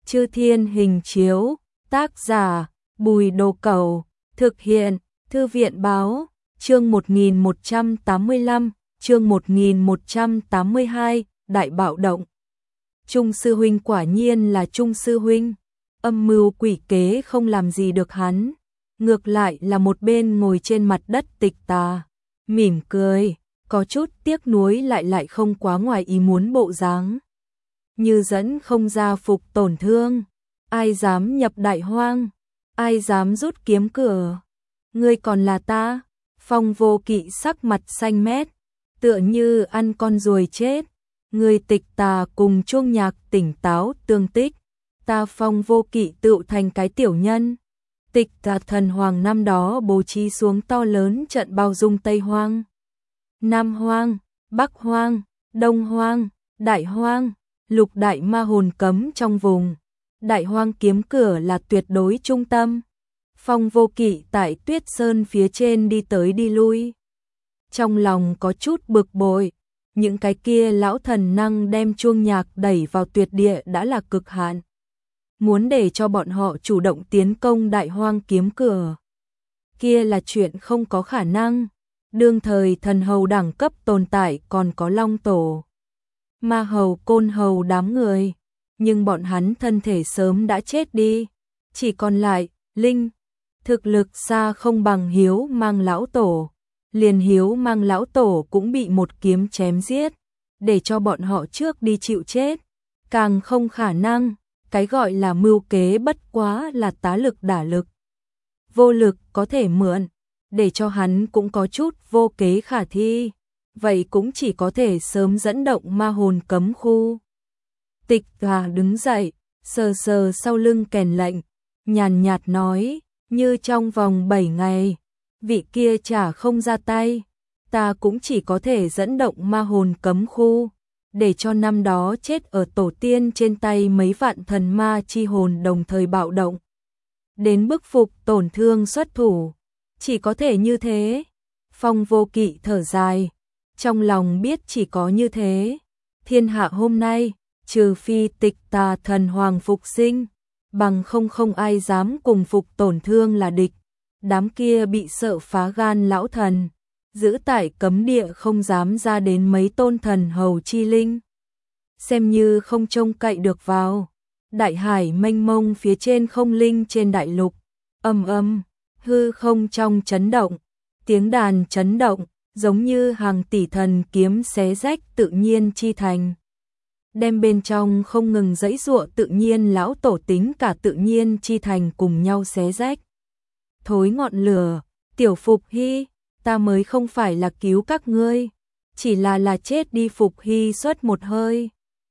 Chư Thiên Hình Chiếu, tác giả Bùi Đồ Cẩu, thực hiện Thư viện Báo, chương 1185, chương 1182, Đại Bạo Động. Trung sư huynh quả nhiên là Trung sư huynh, âm mưu quỷ kế không làm gì được hắn, ngược lại là một bên ngồi trên mặt đất Tịch Tà, mỉm cười, có chút tiếc nuối lại không quá ngoài ý muốn bộ dáng. Như dẫn không ra phục tổn thương, ai dám nhập Đại Hoang, ai dám rút kiếm cửa, ngươi còn là ta. Phong Vô Kỵ sắc mặt xanh mét, tựa như ăn con ruồi chết. Người Tịch Tà cùng Chuông Nhạc tỉnh táo tương tích, ta Phong Vô Kỵ tựu thành cái tiểu nhân. Tịch Tà thần hoàng năm đó bố trí xuống to lớn trận bao dung Tây Hoang, Nam Hoang, Bắc Hoang, Đông Hoang, Đại Hoang, lục đại ma hồn cấm trong vùng. Đại Hoang kiếm cửa là tuyệt đối trung tâm. Phong Vô Kỵ tại Tuyết Sơn phía trên đi tới đi lui, trong lòng có chút bực bội. Những cái kia lão thần năng đem Chuông Nhạc đẩy vào tuyệt địa đã là cực hạn. Muốn để cho bọn họ chủ động tiến công Đại Hoang kiếm cửa, kia là chuyện không có khả năng. Đương thời thần hầu đẳng cấp tồn tại còn có Long Tổ, Ma Hầu, Côn Hầu đám người, nhưng bọn hắn thân thể sớm đã chết đi, chỉ còn lại Linh, thực lực xa không bằng Hiếu Mang lão tổ. Liền Hiếu Mang lão tổ cũng bị một kiếm chém giết, để cho bọn họ trước đi chịu chết, càng không khả năng. Cái gọi là mưu kế bất quá là tá lực đả lực, vô lực có thể mượn, để cho hắn cũng có chút vô kế khả thi, vậy cũng chỉ có thể sớm dẫn động ma hồn cấm khu. Tịch Tà đứng dậy, sờ sờ sau lưng kèn lệnh, nhàn nhạt nói, như trong vòng 7 ngày, vị kia chả không ra tay, ta cũng chỉ có thể dẫn động ma hồn cấm khu, để cho năm đó chết ở tổ tiên trên tay mấy vạn thần ma chi hồn đồng thời bạo động, đến bức phục tổn thương xuất thủ, chỉ có thể như thế. Phong Vô Kỵ thở dài, trong lòng biết chỉ có như thế, thiên hạ hôm nay, trừ phi Tịch Tà thần hoàng phục sinh, bằng không ai dám cùng phục tổn thương là địch. Đám kia bị sợ phá gan lão thần, giữ tại cấm địa không dám ra đến mấy tôn thần hầu chi linh, xem như không trông cậy được vào. Đại hải mênh mông phía trên không linh trên đại lục, hư không trong chấn động, tiếng đàn chấn động, giống như hàng tỷ thần kiếm xé rách tự nhiên chi thành, đem bên trong không ngừng giãy giụa tự nhiên lão tổ tính cả tự nhiên chi thành cùng nhau xé rách. Thối ngọn lửa, tiểu Phục Hy, ta mới không phải là cứu các ngươi, chỉ là chết đi. Phục Hy xuất một hơi,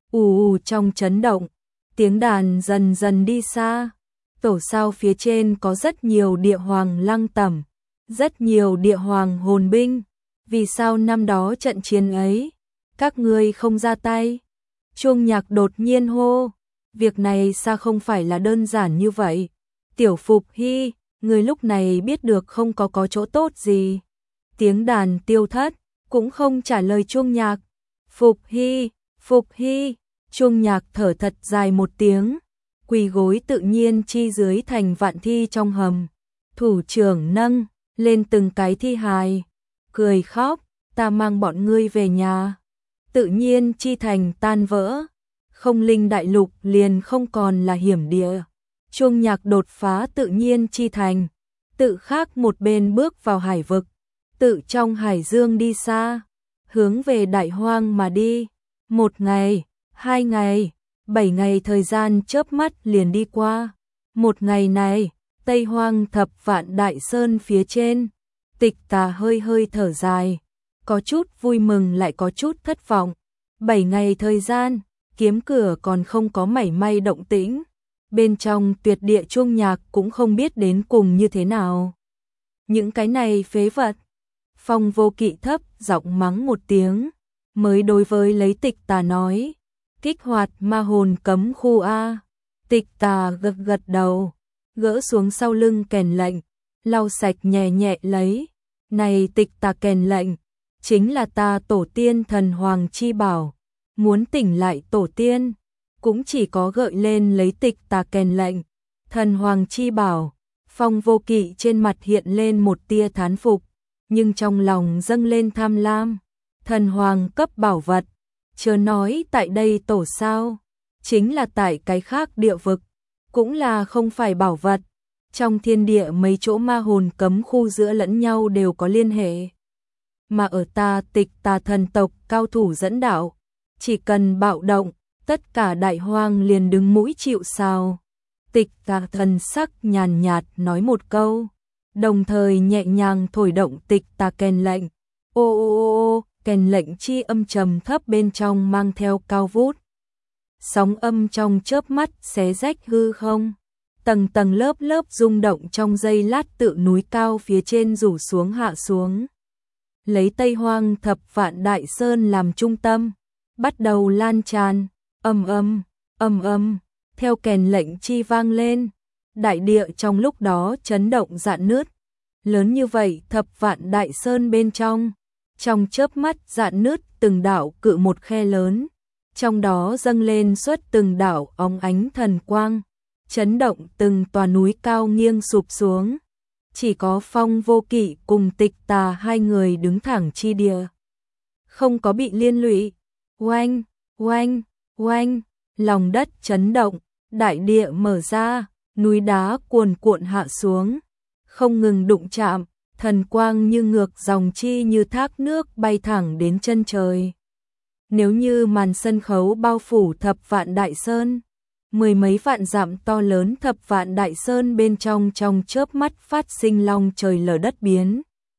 trong chấn động, tiếng đàn dần dần đi xa. Tổ sao phía trên có rất nhiều địa hoàng lăng tẩm, rất nhiều địa hoàng hồn binh. Vì sao năm đó trận chiến ấy, các ngươi không ra tay? Chuông Nhạc đột nhiên hô, việc này sao không phải là đơn giản như vậy? Tiểu Phục Hy, người lúc này biết được không có chỗ tốt gì. Tiếng đàn tiêu thất, cũng không trả lời Chuông Nhạc. Phục Hy, Phục Hy, Chuông Nhạc thở thật dài một tiếng, quỳ gối tự nhiên chi dưới thành vạn thi trong hầm. Thủ trưởng nâng lên từng cái thi hài, cười khóc, ta mang bọn ngươi về nhà. Tự nhiên chi thành tan vỡ, không linh đại lục liền không còn là hiểm địa. Chuông Nhạc đột phá tự nhiên chi thành, tự khác một bên bước vào hải vực, tự trong hải dương đi xa, hướng về Đại Hoang mà đi. 1 ngày, 2 ngày, 7 ngày thời gian chớp mắt liền đi qua. Một ngày này, Tây Hoang thập vạn đại sơn phía trên, Tịch Tà hơi thở dài, có chút vui mừng lại có chút thất vọng. 7 ngày thời gian, kiếm cửa còn không có mảy may động tĩnh. Bên trong tuyệt địa Chuông Nhạc cũng không biết đến cùng như thế nào. Những cái này phế vật. Phong Vô Kỵ thấp giọng mắng một tiếng, mới đối với lấy Tịch Tà nói, kích hoạt ma hồn cấm khu A. Tịch Tà gật đầu, gỡ xuống sau lưng kèn lệnh, lau sạch nhẹ lấy. Này Tịch Tà kèn lệnh, chính là ta tổ tiên thần hoàng chi bảo, muốn tỉnh lại tổ tiên, cũng chỉ có gợi lên lấy tịch tà kèn lệnh, thần hoàng chi bảo. Phong Vô Kỵ trên mặt hiện lên một tia thán phục, nhưng trong lòng dâng lên tham lam. Thần hoàng cấp bảo vật, chớ nói tại đây tổ sao, chính là tại cái khác địa vực, cũng là không phải bảo vật. Trong thiên địa mấy chỗ ma hồn cấm khu giữa lẫn nhau đều có liên hệ. Mà ở ta Tịch Tà thần tộc cao thủ dẫn đạo, chỉ cần bạo động, tất cả đại hoang liền đứng mũi chịu sào. Tịch Tà thần sắc nhàn nhạt nói một câu, đồng thời nhẹ nhàng thổi động tịch tà kèn lệnh. Ô ô ô ô, kèn lệnh chi âm trầm thấp bên trong mang theo cao vút. Sóng âm trong chớp mắt xé rách hư không. Tầng tầng lớp lớp rung động trong giây lát tự núi cao phía trên rủ xuống hạ xuống. Lấy Tây Hoang Thập Vạn Đại Sơn làm trung tâm, bắt đầu lan tràn, ầm ầm, theo kèn lệnh chi vang lên, đại địa trong lúc đó chấn động rạn nứt. Lớn như vậy Thập Vạn Đại Sơn bên trong chớp mắt rạn nứt từng đạo cự một khe lớn, trong đó dâng lên xuất từng đạo óng ánh thần quang, chấn động từng tòa núi cao nghiêng sụp xuống. Chỉ có Phong Vô Kỵ cùng Tịch Tà hai người đứng thẳng chi địa, không có bị liên lụy. Oanh, oanh, oanh, lòng đất chấn động, đại địa mở ra, núi đá cuồn cuộn hạ xuống, không ngừng đụng chạm, thần quang như ngược dòng chi như thác nước bay thẳng đến chân trời. Nếu như màn sân khấu bao phủ Thập Vạn Đại Sơn, mười mấy vạn dặm to lớn Thập Vạn Đại Sơn bên trong chớp mắt phát sinh long trời lở đất biến.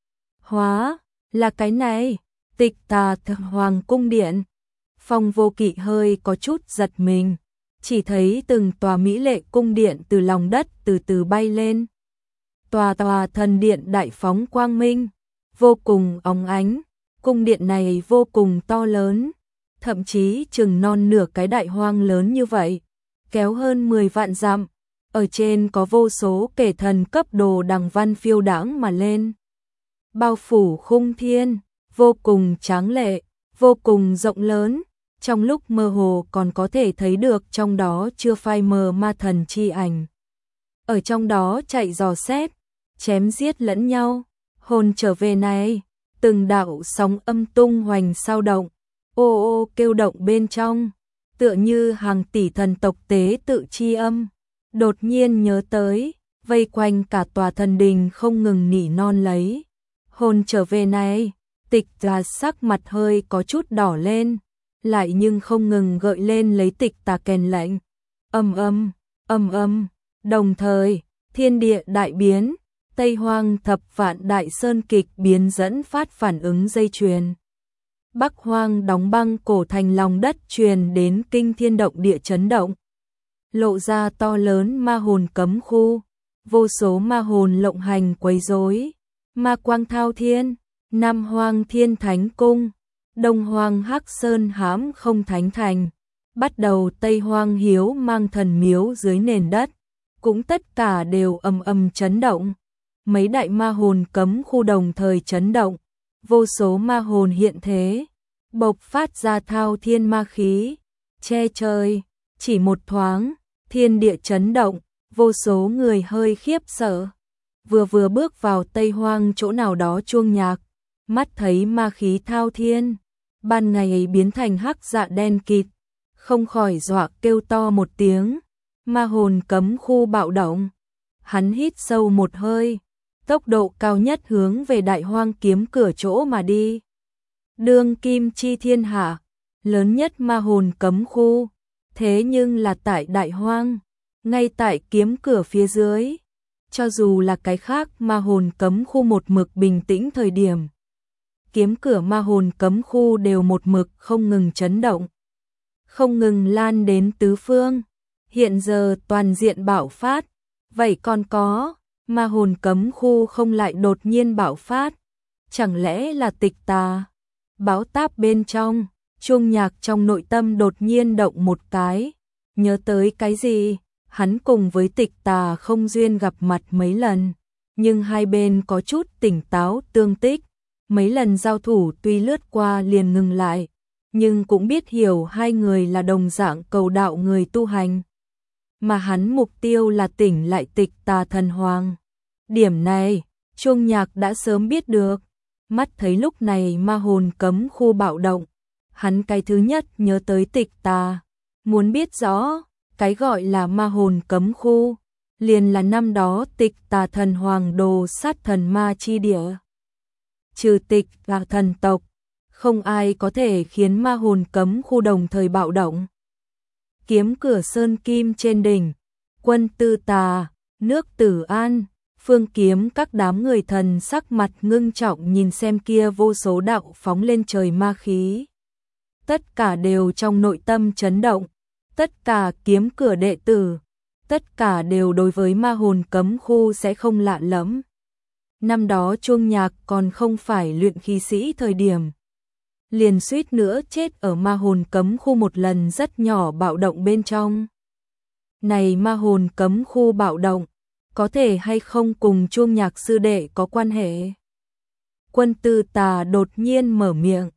Hóa, là cái này, Tịch Tà Thần Hoàng cung điện. Phong Vô Kỵ hơi có chút giật mình, chỉ thấy từng tòa mỹ lệ cung điện từ lòng đất từ từ bay lên. Tòa tòa thần điện đại phóng quang minh, vô cùng óng ánh, cung điện này vô cùng to lớn, thậm chí chừng non nửa cái đại hoang lớn như vậy, kéo hơn 10 vạn dặm, ở trên có vô số kẻ thần cấp đồ đằng văn phiêu đãng mà lên. Bao phủ khung thiên, vô cùng tráng lệ, vô cùng rộng lớn, trong lúc mơ hồ còn có thể thấy được trong đó chưa phai mờ ma thần chi ảnh. Ở trong đó chạy dò xét, chém giết lẫn nhau, hồn trở về này, từng đạo sóng âm tung hoành sao động, ô ô kêu động bên trong, tựa như hàng tỷ thần tộc tế tự chi âm. Đột nhiên nhớ tới, vây quanh cả tòa thần đình không ngừng nỉ non lấy. Hồn trở về này, Tịch Tà sắc mặt hơi có chút đỏ lên, lại nhưng không ngừng gợi lên lấy Tịch Tà kèn lệnh. Ầm, đồng thời, thiên địa đại biến, Tây Hoang Thập Vạn Đại Sơn kịch biến dẫn phát phản ứng dây chuyền. Bắc Hoang đóng băng cổ thành lòng đất truyền đến kinh thiên động địa chấn động. Lộ ra to lớn ma hồn cấm khu, vô số ma hồn lộng hành quấy rối, ma quang thao thiên, Nam Hoang Thiên Thánh Cung, Đông Hoang Hắc Sơn hãm không thánh thành, bắt đầu Tây Hoang Hiếu mang thần miếu dưới nền đất, cũng tất cả đều ầm chấn động. Mấy đại ma hồn cấm khu đồng thời chấn động, vô số ma hồn hiện thế, bộc phát ra thao thiên ma khí, che trời, chỉ một thoáng, thiên địa chấn động, vô số người hơi khiếp sợ. Vừa bước vào Tây Hoang chỗ nào đó chuông nhạc, mắt thấy ma khí thao thiên, ban ngày ấy biến thành hắc dạ đen kịt, không khỏi dọa kêu to một tiếng, ma hồn cấm khu bạo động. Hắn hít sâu một hơi, tốc độ cao nhất hướng về Đại Hoang kiếm cửa chỗ mà đi. Đương kim chi thiên hạ, lớn nhất ma hồn cấm khu, thế nhưng là tại Đại Hoang, ngay tại kiếm cửa phía dưới. Cho dù là cái khác ma hồn cấm khu một mực bình tĩnh thời điểm, kiếm cửa ma hồn cấm khu đều một mực không ngừng chấn động, không ngừng lan đến tứ phương. Hiện giờ toàn diện bạo phát, vậy còn có ma hồn cấm khu không lại đột nhiên bạo phát, chẳng lẽ là Tịch Tà? Báo táp bên trong, chuông nhạc trong nội tâm đột nhiên động một cái, nhớ tới cái gì? Hắn cùng với Tịch Tà không duyên gặp mặt mấy lần, nhưng hai bên có chút tỉnh táo tương tích, mấy lần giao thủ tuy lướt qua liền ngừng lại, nhưng cũng biết hiểu hai người là đồng dạng cầu đạo người tu hành. Mà hắn mục tiêu là tỉnh lại Tịch Tà Thần Hoàng. Điểm này, Chuông Nhạc đã sớm biết được. Mắt thấy lúc này ma hồn cấm khu bạo động, hắn cái thứ nhất nhớ tới Tịch Tà. Muốn biết rõ, cái gọi là ma hồn cấm khu, liền là năm đó Tịch Tà Thần Hoàng đồ sát thần ma chi địa. Trừ Tịch Tà thần tộc, không ai có thể khiến ma hồn cấm khu đồng thời bạo động. Kiếm Cửa Sơn Kim trên đỉnh, Quân Tư Tà, Nước Tử An, Phương Kiếm các đám người thần sắc mặt ngưng trọng nhìn xem kia vô số đạo phóng lên trời ma khí. Tất cả đều trong nội tâm chấn động, tất cả Kiếm Cửa đệ tử, tất cả đều đối với ma hồn cấm khu sẽ không lạ lẫm. Năm đó Chuông Nhạc còn không phải luyện khí sĩ thời điểm, liền suýt nữa chết ở ma hồn cấm khu một lần rất nhỏ bạo động bên trong. Này ma hồn cấm khu bạo động, có thể hay không cùng Chuông Nhạc sư đệ có quan hệ? Quân Tư Tà đột nhiên mở miệng.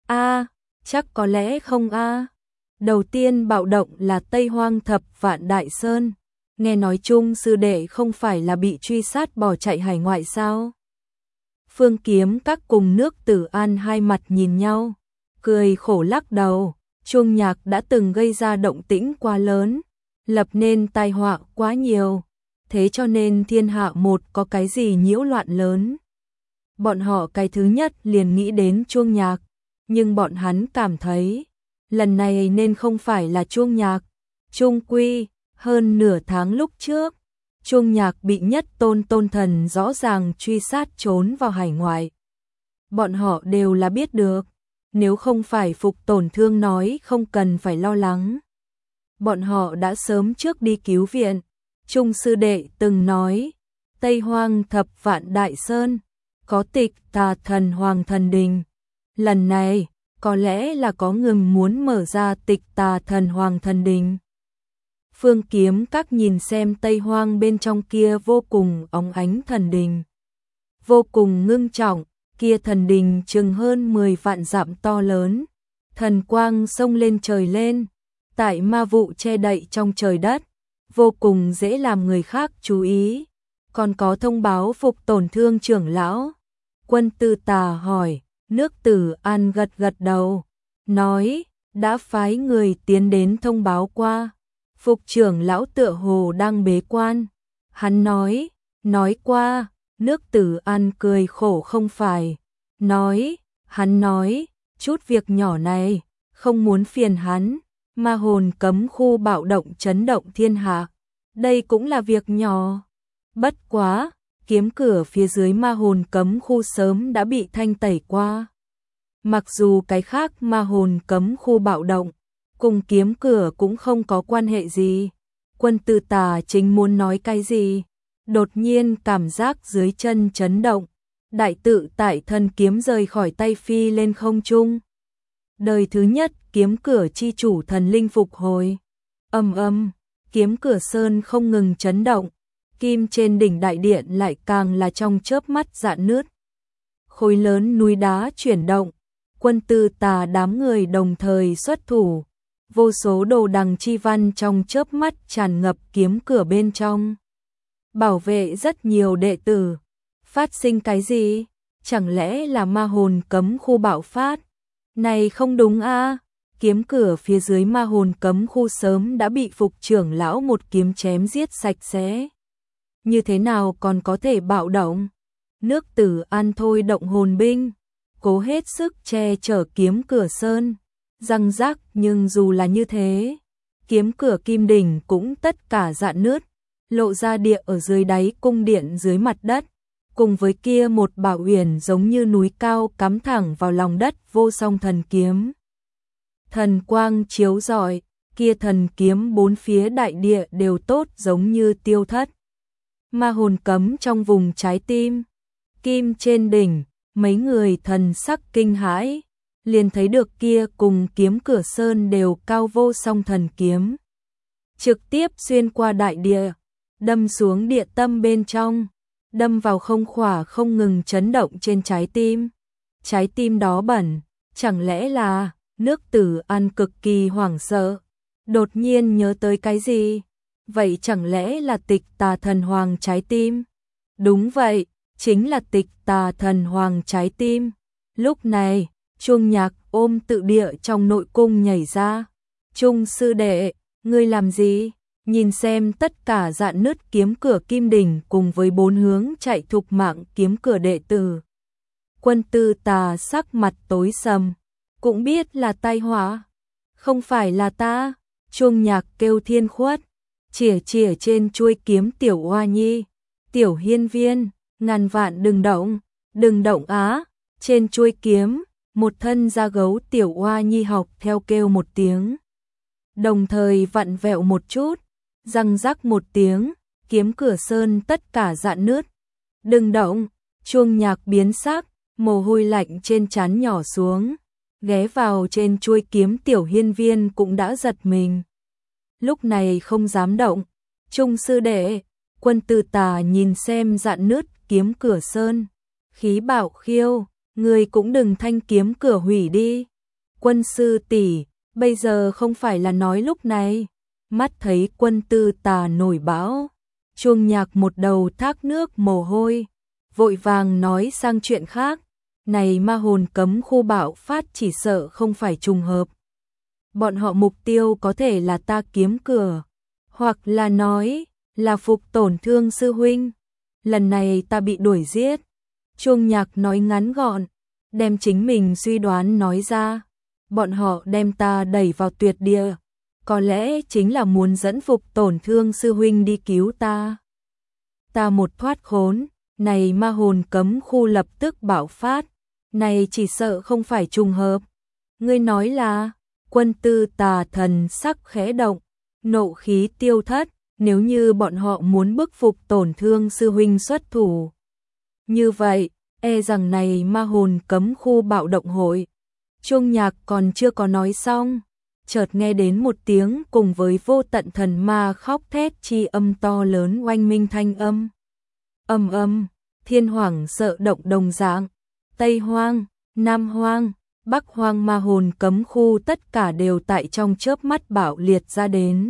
Chắc có lẽ không a. Đầu tiên bạo động là Tây Hoang Thập Vạn Đại Sơn. Nghe nói Chung sư đệ không phải là bị truy sát bỏ chạy hải ngoại sao? Phương Kiếm các cùng Nước Tử An hai mặt nhìn nhau, cười khổ lắc đầu. Chuông Nhạc đã từng gây ra động tĩnh quá lớn, lập nên tai họa quá nhiều, thế cho nên thiên hạ một có cái gì nhiễu loạn lớn. Bọn họ cái thứ nhất liền nghĩ đến Chuông Nhạc, nhưng bọn hắn cảm thấy, lần này nên không phải là Chuông Nhạc. Chung quy, hơn nửa tháng lúc trước, Chuông Nhạc bị Nhất Tôn thần rõ ràng truy sát trốn vào hải ngoại. Bọn họ đều là biết được, nếu không phải Phục Tổn Thương nói không cần phải lo lắng, bọn họ đã sớm trước đi cứu viện. Chung sư đệ từng nói, Tây Hoang Thập Vạn Đại Sơn, có Tịch Tà Thần Hoàng thần đình. Lần này, có lẽ là có người muốn mở ra Tịch Tà Thần Hoàng thần đình. Phương Kiếm các nhìn xem Tây Hoang bên trong kia vô cùng óng ánh thần đình. Vô cùng ngưng trọng, kia thần đình chừng hơn 10 vạn dặm to lớn. Thần quang sông lên trời lên, tại ma vụ che đậy trong trời đất, vô cùng dễ làm người khác chú ý. Còn có thông báo Phục Tổn Thương trưởng lão. Quân Tư Tà hỏi, Nước Tử An gật gật đầu, nói, đã phái người tiến đến thông báo qua. Phục trưởng lão tựa hồ đang bế quan. Hắn nói qua. Nước Tử An cười khổ không phải. Hắn nói, chút việc nhỏ này, không muốn phiền hắn. Ma hồn cấm khu bạo động chấn động thiên hạ, đây cũng là việc nhỏ. Bất quá, Kiếm Cửa phía dưới ma hồn cấm khu sớm đã bị thanh tẩy qua. Mặc dù cái khác ma hồn cấm khu bạo động, cùng Kiếm Cửa cũng không có quan hệ gì. Quân Tư Tà chính muốn nói cái gì, đột nhiên cảm giác dưới chân chấn động, đại tự tại thần kiếm rời khỏi tay phi lên không trung. Đời thứ nhất Kiếm Cửa chi chủ thần linh phục hồi. Kiếm Cửa Sơn không ngừng chấn động, kim trên đỉnh đại điện lại càng là trong chớp mắt rạn nứt. Khối lớn núi đá chuyển động, Quân Tư Tà đám người đồng thời xuất thủ, vô số đồ đằng chi văn trong chớp mắt tràn ngập Kiếm Cửa bên trong, bảo vệ rất nhiều đệ tử. Phát sinh cái gì? Chẳng lẽ là ma hồn cấm khu bạo phát? Này không đúng a. Kiếm Cửa phía dưới ma hồn cấm khu sớm đã bị Phục trưởng lão một kiếm chém giết sạch sẽ, như thế nào còn có thể bạo động? Nước Tử An thôi động hồn binh, cố hết sức che chở Kiếm Cửa Sơn, răng rác, nhưng dù là như thế, Kiếm Cửa kim đỉnh cũng tất cả rạn nứt, lộ ra địa ở dưới đáy cung điện dưới mặt đất, cùng với kia một bảo uyển giống như núi cao cắm thẳng vào lòng đất vô song thần kiếm. Thần quang chiếu rọi, kia thần kiếm bốn phía đại địa đều tốt giống như tiêu thất. Ma hồn cấm trong vùng trái tim, kim trên đỉnh, mấy người thần sắc kinh hãi, liền thấy được kia cùng Kiếm Cửa Sơn đều cao vô song thần kiếm, trực tiếp xuyên qua đại địa, đâm xuống địa tâm bên trong, đâm vào không khỏa không ngừng chấn động trên trái tim. Trái tim đó bẩn, chẳng lẽ là Nước Tử An cực kỳ hoảng sợ, đột nhiên nhớ tới cái gì? Vậy chẳng lẽ là Tịch Tà Thần Hoàng trái tim? Đúng vậy, chính là Tịch Tà Thần Hoàng trái tim. Lúc này, Chuông Nhạc ôm tự địa trong nội cung nhảy ra. Trung sư đệ, ngươi làm gì? Nhìn xem tất cả dạn nứt kiếm cửa Kim Đỉnh cùng với 4 hướng chạy thục mạng kiếm cửa đệ tử. Quân Tư Tà sắc mặt tối sầm, cũng biết là tai họa. Không phải là ta, Chuông Nhạc kêu thiên khuất, chỉa chỉa trên chuôi kiếm Tiểu Oa Nhi. Tiểu Hiên Viên, ngàn vạn đừng động á. Trên chuôi kiếm, một thân da gấu Tiểu Oa Nhi học theo kêu một tiếng. Đồng thời vặn vẹo một chút, răng rắc một tiếng, kiếm cửa sơn tất cả dạn nứt. Đừng động, Chuông Nhạc biến sắc, mồ hôi lạnh trên trán nhỏ xuống, ghé vào trên chuôi kiếm Tiểu Hiên Viên cũng đã giật mình. Lúc này không dám động. Trung sư đệ, Quân Tư Tà nhìn xem dạn nứt kiếm cửa sơn, khí bảo khiêu, người cũng đừng thanh kiếm cửa hủy đi. Quân sư tỷ, bây giờ không phải là nói lúc này. Mắt thấy Quân Tư Tà nổi bão, Chuông Nhạc một đầu thác nước mồ hôi, vội vàng nói sang chuyện khác. Này ma hồn cấm khu bạo phát chỉ sợ không phải trùng hợp. Bọn họ mục tiêu có thể là ta kiếm cửa, hoặc là nói là phục tổn thương sư huynh. Lần này ta bị đuổi giết. Chuông Nhạc nói ngắn gọn, đem chính mình suy đoán nói ra. Bọn họ đem ta đẩy vào tuyệt địa, có lẽ chính là muốn dẫn phục tổn thương sư huynh đi cứu ta. Ta một thoát khốn, này ma hồn cấm khu lập tức bạo phát. Này chỉ sợ không phải trùng hợp. Ngươi nói là? Quân Tư Tà thần sắc khẽ động, nộ khí tiêu thất. Nếu như bọn họ muốn bức phục tổn thương sư huynh xuất thủ, như vậy, e rằng này ma hồn cấm khu bạo động hội. Chuông Nhạc còn chưa có nói xong, chợt nghe đến một tiếng cùng với vô tận thần ma khóc thét chi âm to lớn oanh minh thanh âm. Âm âm, thiên hoảng sợ động đồng dạng. Tây Hoang, Nam Hoang, Bắc Hoang ma hồn cấm khu tất cả đều tại trong chớp mắt bạo liệt ra đến.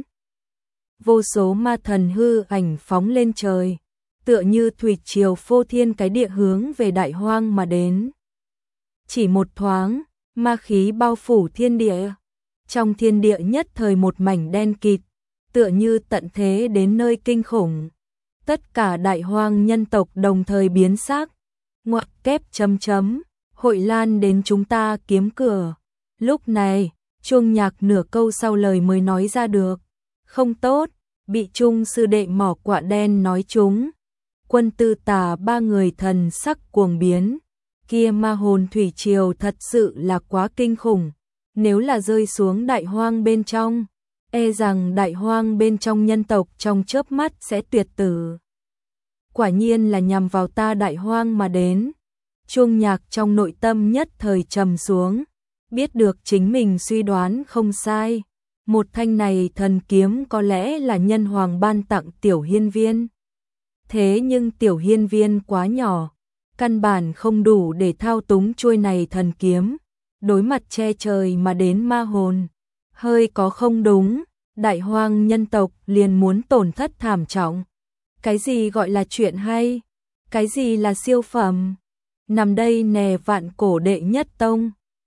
Vô số ma thần hư ảnh phóng lên trời, tựa như thủy triều phô thiên cái địa hướng về Đại Hoang mà đến. Chỉ một thoáng, ma khí bao phủ thiên địa. Trong thiên địa nhất thời một mảnh đen kịt, tựa như tận thế đến nơi kinh khủng. Tất cả Đại Hoang nhân tộc đồng thời biến sắc. Ngoặc kép chấm, hội lan đến chúng ta kiếm cửa. Lúc này, Chuông Nhạc nửa câu sau lời mới nói ra được. Không tốt, bị Trung sư đệ mỏ quạ đen nói trúng. Quân Tư Tà ba người thần sắc cuồng biến. Kia ma hồn thủy triều thật sự là quá kinh khủng. Nếu là rơi xuống Đại Hoang bên trong, e rằng Đại Hoang bên trong nhân tộc trong chớp mắt sẽ tuyệt tử. Quả nhiên là nhằm vào ta Đại Hoang mà đến. Chuông Nhạc trong nội tâm nhất thời trầm xuống, biết được chính mình suy đoán không sai. Một thanh này thần kiếm có lẽ là nhân hoàng ban tặng Tiểu Hiên Viên. Thế nhưng Tiểu Hiên Viên quá nhỏ, căn bản không đủ để thao túng chuôi này thần kiếm. Đối mặt che trời mà đến ma hồn, hơi có không đúng, Đại Hoang nhân tộc liền muốn tổn thất thảm trọng. Cái gì gọi là chuyện hay? Cái gì là siêu phẩm? Nằm đây nè vạn cổ đệ nhất tông,